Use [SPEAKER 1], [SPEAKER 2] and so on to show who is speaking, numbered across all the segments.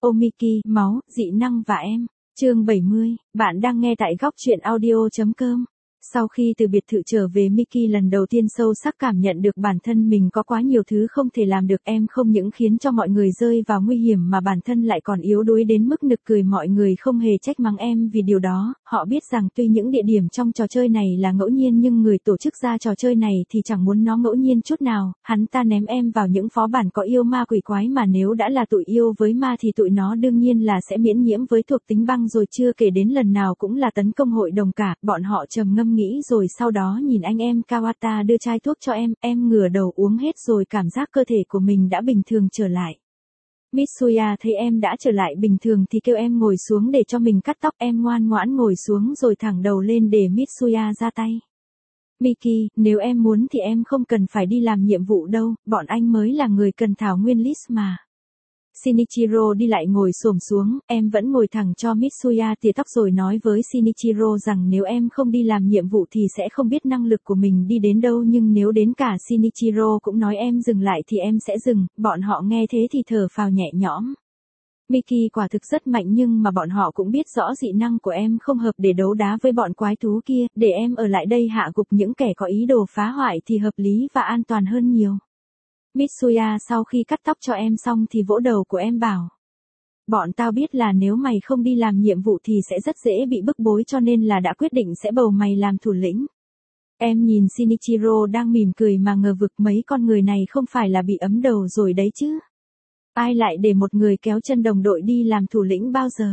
[SPEAKER 1] Omiki, máu, dị năng và em. Chương 70, bạn đang nghe tại góc truyện audio.com. Sau khi từ biệt thự trở về, Miki lần đầu tiên sâu sắc cảm nhận được bản thân mình có quá nhiều thứ không thể làm được. Em không những khiến cho mọi người rơi vào nguy hiểm mà bản thân lại còn yếu đuối đến mức nực cười. Mọi người không hề trách mắng em vì điều đó. Họ biết rằng tuy những địa điểm trong trò chơi này là ngẫu nhiên nhưng người tổ chức ra trò chơi này thì chẳng muốn nó ngẫu nhiên chút nào. Hắn ta ném em vào những phó bản có yêu ma quỷ quái, mà nếu đã là tụi yêu với ma thì tụi nó đương nhiên là sẽ miễn nhiễm với thuộc tính băng rồi, chưa kể đến lần nào cũng là tấn công hội đồng cả. Bọn họ trầm ngâm nghĩ rồi sau đó nhìn anh em Kawata đưa chai thuốc cho em ngửa đầu uống hết rồi cảm giác cơ thể của mình đã bình thường trở lại. Mitsuya thấy em đã trở lại bình thường thì kêu em ngồi xuống để cho mình cắt tóc. Em ngoan ngoãn ngồi xuống rồi thẳng đầu lên để Mitsuya ra tay. Miki, nếu em muốn thì em không cần phải đi làm nhiệm vụ đâu, bọn anh mới là người cần thảo nguyên list mà. Shinichiro đi lại ngồi xổm xuống, em vẫn ngồi thẳng cho Mitsuya tỉa tóc rồi nói với Shinichiro rằng nếu em không đi làm nhiệm vụ thì sẽ không biết năng lực của mình đi đến đâu, nhưng nếu đến cả Shinichiro cũng nói em dừng lại thì em sẽ dừng. Bọn họ nghe thế thì thở phào nhẹ nhõm. Miki quả thực rất mạnh nhưng mà bọn họ cũng biết rõ dị năng của em không hợp để đấu đá với bọn quái thú kia, để em ở lại đây hạ gục những kẻ có ý đồ phá hoại thì hợp lý và an toàn hơn nhiều. Mitsuya sau khi cắt tóc cho em xong thì vỗ đầu của em bảo. Bọn tao biết là nếu mày không đi làm nhiệm vụ thì sẽ rất dễ bị bức bối, cho nên là đã quyết định sẽ bầu mày làm thủ lĩnh. Em nhìn Shinichiro đang mỉm cười mà ngờ vực, mấy con người này không phải là bị ấm đầu rồi đấy chứ. Ai lại để một người kéo chân đồng đội đi làm thủ lĩnh bao giờ?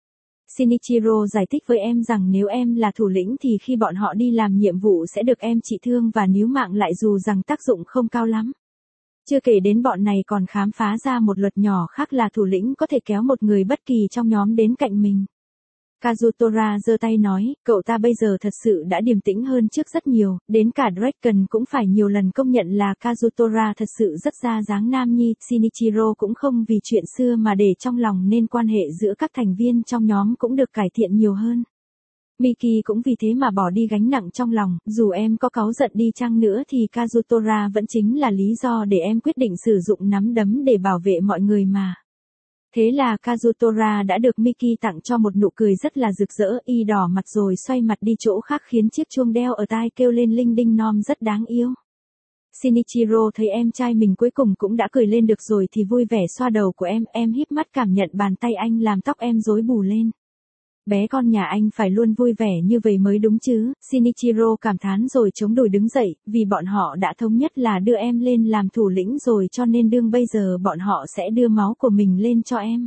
[SPEAKER 1] Shinichiro giải thích với em rằng nếu em là thủ lĩnh thì khi bọn họ đi làm nhiệm vụ sẽ được em trị thương và níu mạng lại, dù rằng tác dụng không cao lắm. Chưa kể đến bọn này còn khám phá ra một luật nhỏ khác là thủ lĩnh có thể kéo một người bất kỳ trong nhóm đến cạnh mình. Kazutora giơ tay nói, cậu ta bây giờ thật sự đã điềm tĩnh hơn trước rất nhiều, đến cả Draken cũng phải nhiều lần công nhận là Kazutora thật sự rất ra dáng nam nhi. Shinichiro cũng không vì chuyện xưa mà để trong lòng nên quan hệ giữa các thành viên trong nhóm cũng được cải thiện nhiều hơn. Miki cũng vì thế mà bỏ đi gánh nặng trong lòng, dù em có cáu giận đi chăng nữa thì Kazutora vẫn chính là lý do để em quyết định sử dụng nắm đấm để bảo vệ mọi người mà. Thế là Kazutora đã được Miki tặng cho một nụ cười rất là rực rỡ, y đỏ mặt rồi xoay mặt đi chỗ khác khiến chiếc chuông đeo ở tai kêu lên linh đinh non rất đáng yêu. Shinichiro thấy em trai mình cuối cùng cũng đã cười lên được rồi thì vui vẻ xoa đầu của em híp mắt cảm nhận bàn tay anh làm tóc em rối bù lên. Bé con nhà anh phải luôn vui vẻ như vậy mới đúng chứ, Shinichiro cảm thán rồi chống đùi đứng dậy, vì bọn họ đã thống nhất là đưa em lên làm thủ lĩnh rồi, cho nên đương bây giờ bọn họ sẽ đưa máu của mình lên cho em.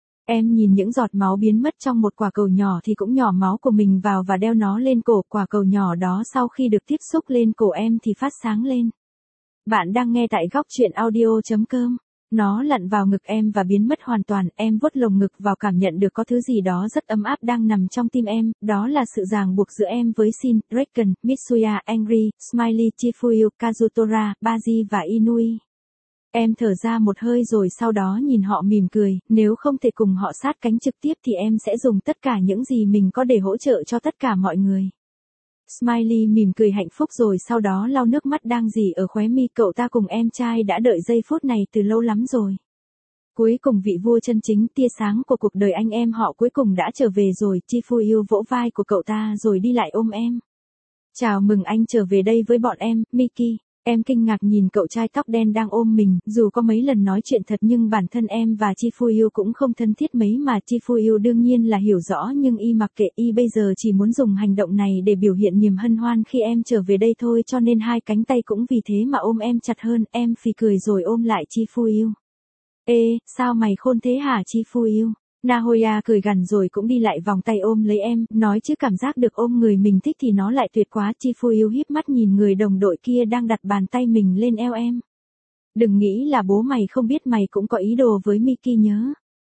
[SPEAKER 1] Em nhìn những giọt máu biến mất trong một quả cầu nhỏ thì cũng nhỏ máu của mình vào và đeo nó lên cổ. Quả cầu nhỏ đó sau khi được tiếp xúc lên cổ em thì phát sáng lên. Bạn đang nghe tại góc truyện audio.com. Nó lặn vào ngực em và biến mất hoàn toàn. Em vuốt lồng ngực vào cảm nhận được có thứ gì đó rất ấm áp đang nằm trong tim em, đó là sự ràng buộc giữa em với Shin, Draken, Mitsuya, Angry, Smiley, Chifuyu, Kazutora, Baji và Inui. Em thở ra một hơi rồi sau đó nhìn họ mỉm cười, nếu không thể cùng họ sát cánh trực tiếp thì em sẽ dùng tất cả những gì mình có để hỗ trợ cho tất cả mọi người. Smiley mỉm cười hạnh phúc rồi sau đó lau nước mắt đang rỉ ở khóe mi. Cậu ta cùng em trai đã đợi giây phút này từ lâu lắm rồi. Cuối cùng vị vua chân chính, tia sáng của cuộc đời anh em họ cuối cùng đã trở về rồi. Chifuyu vỗ vai của cậu ta rồi đi lại ôm em. Chào mừng anh trở về đây với bọn em, Miki. Em kinh ngạc nhìn cậu trai tóc đen đang ôm mình, dù có mấy lần nói chuyện thật nhưng bản thân em và Chifuyu cũng không thân thiết mấy mà. Chifuyu đương nhiên là hiểu rõ nhưng y mặc kệ, y bây giờ chỉ muốn dùng hành động này để biểu hiện niềm hân hoan khi em trở về đây thôi, cho nên hai cánh tay cũng vì thế mà ôm em chặt hơn. Em phì cười rồi ôm lại Chifuyu. Ê, sao mày khôn thế hả Chifuyu? Nahoya cười gằn rồi cũng đi lại vòng tay ôm lấy em, nói chứ cảm giác được ôm người mình thích thì nó lại tuyệt quá. Chifuyu híp mắt nhìn người đồng đội kia đang đặt bàn tay mình lên eo em. Đừng nghĩ là bố mày không biết mày cũng có ý đồ với Miki nhớ.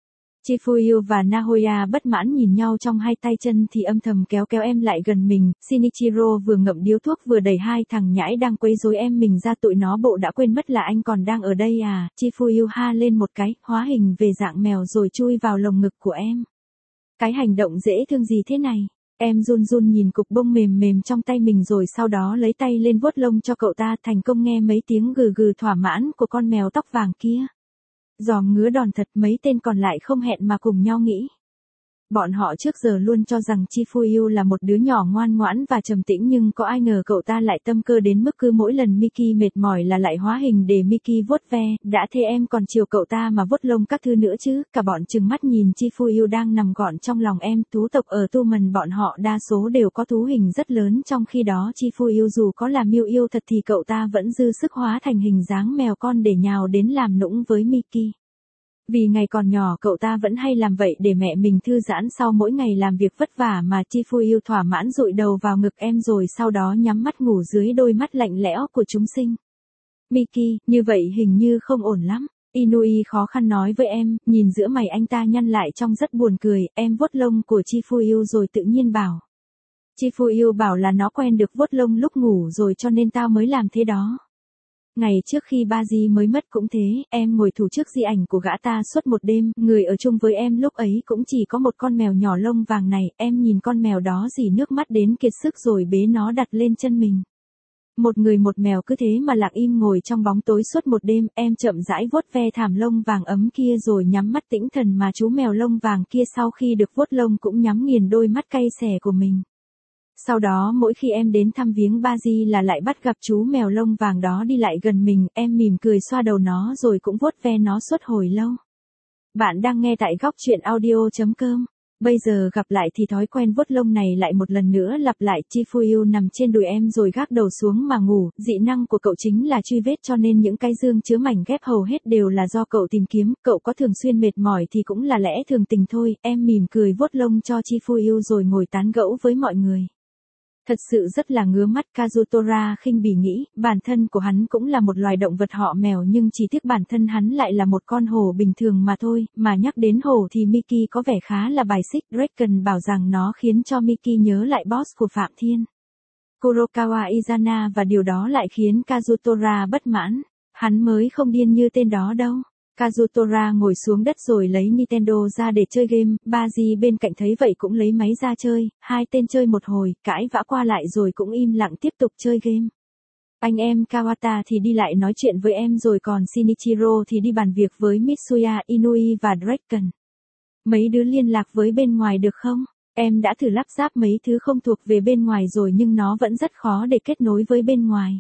[SPEAKER 1] Chifuyu và Nahoya bất mãn nhìn nhau trong hai tay chân thì âm thầm kéo em lại gần mình. Shinichiro vừa ngậm điếu thuốc vừa đẩy hai thằng nhãi đang quấy rối em mình ra, tụi nó bộ đã quên mất là anh còn đang ở đây à. Chifuyu ha lên một cái, hóa hình về dạng mèo rồi chui vào lồng ngực của em. Cái hành động dễ thương gì thế này? Em run run nhìn cục bông mềm mềm trong tay mình rồi sau đó lấy tay lên vuốt lông cho cậu ta, thành công nghe mấy tiếng gừ gừ thỏa mãn của con mèo tóc vàng kia. Giòm ngứa đòn thật, mấy tên còn lại không hẹn mà cùng nhau nghĩ. Bọn họ trước giờ luôn cho rằng Chi Fu là một đứa nhỏ ngoan ngoãn và trầm tĩnh, nhưng có ai ngờ cậu ta lại tâm cơ đến mức cứ mỗi lần Mickey mệt mỏi là lại hóa hình để Mickey vuốt ve, đã thế em còn chiều cậu ta mà vuốt lông các thứ nữa chứ. Cả bọn trừng mắt nhìn Chi Fu đang nằm gọn trong lòng em. Thú tộc ở Tu Mần bọn họ đa số đều có thú hình rất lớn, trong khi đó Chi Fu dù có là miêu yêu thật thì cậu ta vẫn dư sức hóa thành hình dáng mèo con để nhào đến làm nũng với Mickey. Vì ngày còn nhỏ cậu ta vẫn hay làm vậy để mẹ mình thư giãn sau mỗi ngày làm việc vất vả, mà Chi Fu thỏa mãn dụi đầu vào ngực em rồi sau đó nhắm mắt ngủ dưới đôi mắt lạnh lẽo của chúng sinh. Mickey, như vậy hình như không ổn lắm. Inui khó khăn nói với em, nhìn giữa mày anh ta nhăn lại trông rất buồn cười. Em vuốt lông của Chi Fu rồi tự nhiên bảo. Chi Fu bảo là nó quen được vuốt lông lúc ngủ rồi cho nên tao mới làm thế đó. Ngày trước khi ba Di mới mất cũng thế, em ngồi thủ trước di ảnh của gã ta suốt một đêm, người ở chung với em lúc ấy cũng chỉ có một con mèo nhỏ lông vàng này, em nhìn con mèo đó rỉ nước mắt đến kiệt sức rồi bế nó đặt lên chân mình. Một người một mèo cứ thế mà lặng im ngồi trong bóng tối suốt một đêm, em chậm rãi vuốt ve thảm lông vàng ấm kia rồi nhắm mắt tĩnh thần, mà chú mèo lông vàng kia sau khi được vuốt lông cũng nhắm nghiền đôi mắt cay xè của mình. Sau đó mỗi khi em đến thăm viếng ba Di là lại bắt gặp chú mèo lông vàng đó đi lại gần mình, em mỉm cười xoa đầu nó rồi cũng vuốt ve nó suốt hồi lâu. Bạn đang nghe tại góc truyện audio.com. Bây giờ gặp lại thì thói quen vuốt lông này lại một lần nữa lặp lại. Chi Fu nằm trên đùi em rồi gác đầu xuống mà ngủ. Dị năng của cậu chính là truy vết, cho nên những cái dương chứa mảnh ghép hầu hết đều là do cậu tìm kiếm. Cậu có thường xuyên mệt mỏi thì cũng là lẽ thường tình thôi. Em mỉm cười vuốt lông cho Chi Fu rồi ngồi tán gẫu với mọi người. Thật sự rất là ngứa mắt. Kazutora khinh bỉ nghĩ, bản thân của hắn cũng là một loài động vật họ mèo, nhưng chỉ tiếc bản thân hắn lại là một con hổ bình thường mà thôi. Mà nhắc đến hổ thì Mickey có vẻ khá là bài xích. Draken bảo rằng nó khiến cho Mickey nhớ lại boss của Phạm Thiên, Kurokawa Izana, và điều đó lại khiến Kazutora bất mãn. Hắn mới không điên như tên đó đâu. Kazutora ngồi xuống đất rồi lấy Nintendo ra để chơi game, ba Di bên cạnh thấy vậy cũng lấy máy ra chơi, hai tên chơi một hồi, cãi vã qua lại rồi cũng im lặng tiếp tục chơi game. Anh em Kawata thì đi lại nói chuyện với em, rồi còn Shinichiro thì đi bàn việc với Mitsuya, Inui và Draken. Mấy đứa liên lạc với bên ngoài được không? Em đã thử lắp ráp mấy thứ không thuộc về bên ngoài rồi nhưng nó vẫn rất khó để kết nối với bên ngoài.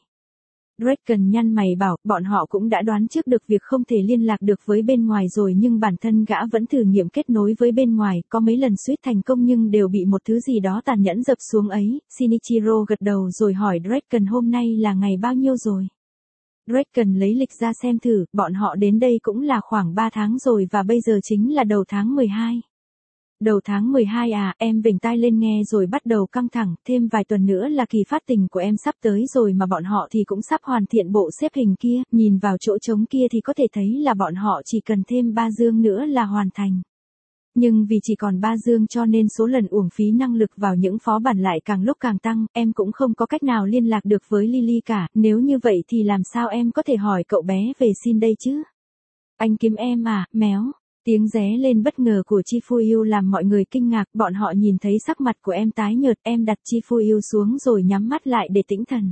[SPEAKER 1] Draken nhăn mày bảo, bọn họ cũng đã đoán trước được việc không thể liên lạc được với bên ngoài rồi, nhưng bản thân gã vẫn thử nghiệm kết nối với bên ngoài, có mấy lần suýt thành công nhưng đều bị một thứ gì đó tàn nhẫn dập xuống ấy. Shinichiro gật đầu rồi hỏi Draken hôm nay là ngày bao nhiêu rồi. Draken lấy lịch ra xem thử, bọn họ đến đây cũng là khoảng 3 tháng rồi và bây giờ chính là đầu tháng 12. Đầu tháng 12 à, em vểnh tai lên nghe rồi bắt đầu căng thẳng, thêm vài tuần nữa là kỳ phát tình của em sắp tới rồi mà bọn họ thì cũng sắp hoàn thiện bộ xếp hình kia, nhìn vào chỗ trống kia thì có thể thấy là bọn họ chỉ cần thêm 3 dương nữa là hoàn thành. Nhưng vì chỉ còn 3 dương cho nên số lần uổng phí năng lực vào những phó bản lại càng lúc càng tăng, em cũng không có cách nào liên lạc được với Lily cả, nếu như vậy thì làm sao em có thể hỏi cậu bé về xin đây chứ? Anh kiếm em à, méo. Tiếng ré lên bất ngờ của Chi Fu làm mọi người kinh ngạc, bọn họ nhìn thấy sắc mặt của em tái nhợt, em đặt Chi Fu xuống rồi nhắm mắt lại để tĩnh thần.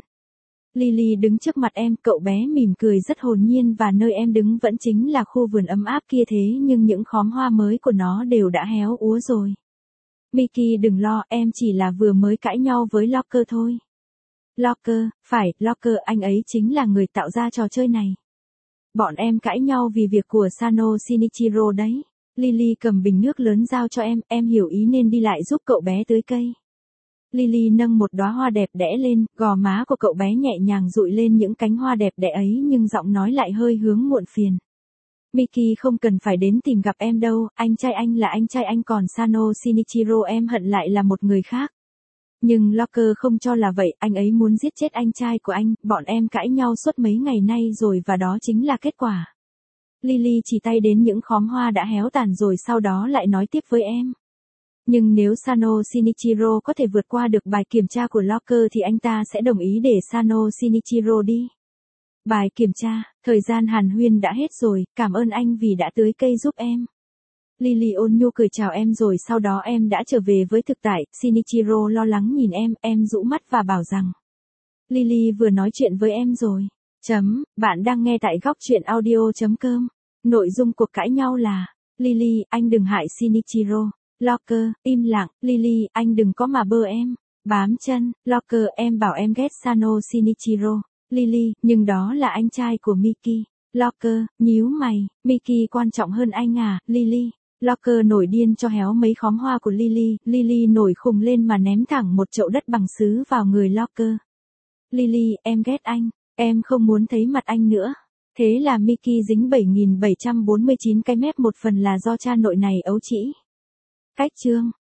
[SPEAKER 1] Lily đứng trước mặt em, cậu bé mỉm cười rất hồn nhiên và nơi em đứng vẫn chính là khu vườn ấm áp kia, thế nhưng những khóm hoa mới của nó đều đã héo úa rồi. Mickey đừng lo, em chỉ là vừa mới cãi nhau với Locker thôi. Locker, phải, Locker, anh ấy chính là người tạo ra trò chơi này. Bọn em cãi nhau vì việc của Sano Shinichiro đấy. Lily cầm bình nước lớn giao cho em hiểu ý nên đi lại giúp cậu bé tưới cây. Lily nâng một đóa hoa đẹp đẽ lên, gò má của cậu bé nhẹ nhàng dụi lên những cánh hoa đẹp đẽ ấy nhưng giọng nói lại hơi hướng muộn phiền. Mickey không cần phải đến tìm gặp em đâu, anh trai anh là anh trai anh, còn Sano Shinichiro em hận lại là một người khác. Nhưng Locker không cho là vậy, anh ấy muốn giết chết anh trai của anh, bọn em cãi nhau suốt mấy ngày nay rồi và đó chính là kết quả. Lily chỉ tay đến những khóm hoa đã héo tàn rồi sau đó lại nói tiếp với em. Nhưng nếu Sano Shinichiro có thể vượt qua được bài kiểm tra của Locker thì anh ta sẽ đồng ý để Sano Shinichiro đi. Bài kiểm tra, thời gian hàn huyên đã hết rồi, cảm ơn anh vì đã tưới cây giúp em. Lily ôn nhu cười chào em rồi sau đó em đã trở về với thực tại. Shinichiro lo lắng nhìn em rũ mắt và bảo rằng Lily vừa nói chuyện với em rồi. Bạn đang nghe tại góc truyện audio.com. Nội dung cuộc cãi nhau là, Lily, anh đừng hại Shinichiro. Locker, im lặng, Lily, anh đừng có mà bơ em. Bám chân, Locker, em bảo em ghét Sano Shinichiro. Lily, nhưng đó là anh trai của Miki. Locker, nhíu mày, Miki quan trọng hơn anh à, Lily. Locker nổi điên cho héo mấy khóm hoa của Lily, Lily nổi khùng lên mà ném thẳng một chậu đất bằng sứ vào người Locker. Lily, em ghét anh, em không muốn thấy mặt anh nữa. Thế là Miki dính 7.749 cái mép, một phần là do cha nội này ấu trĩ. Cách chương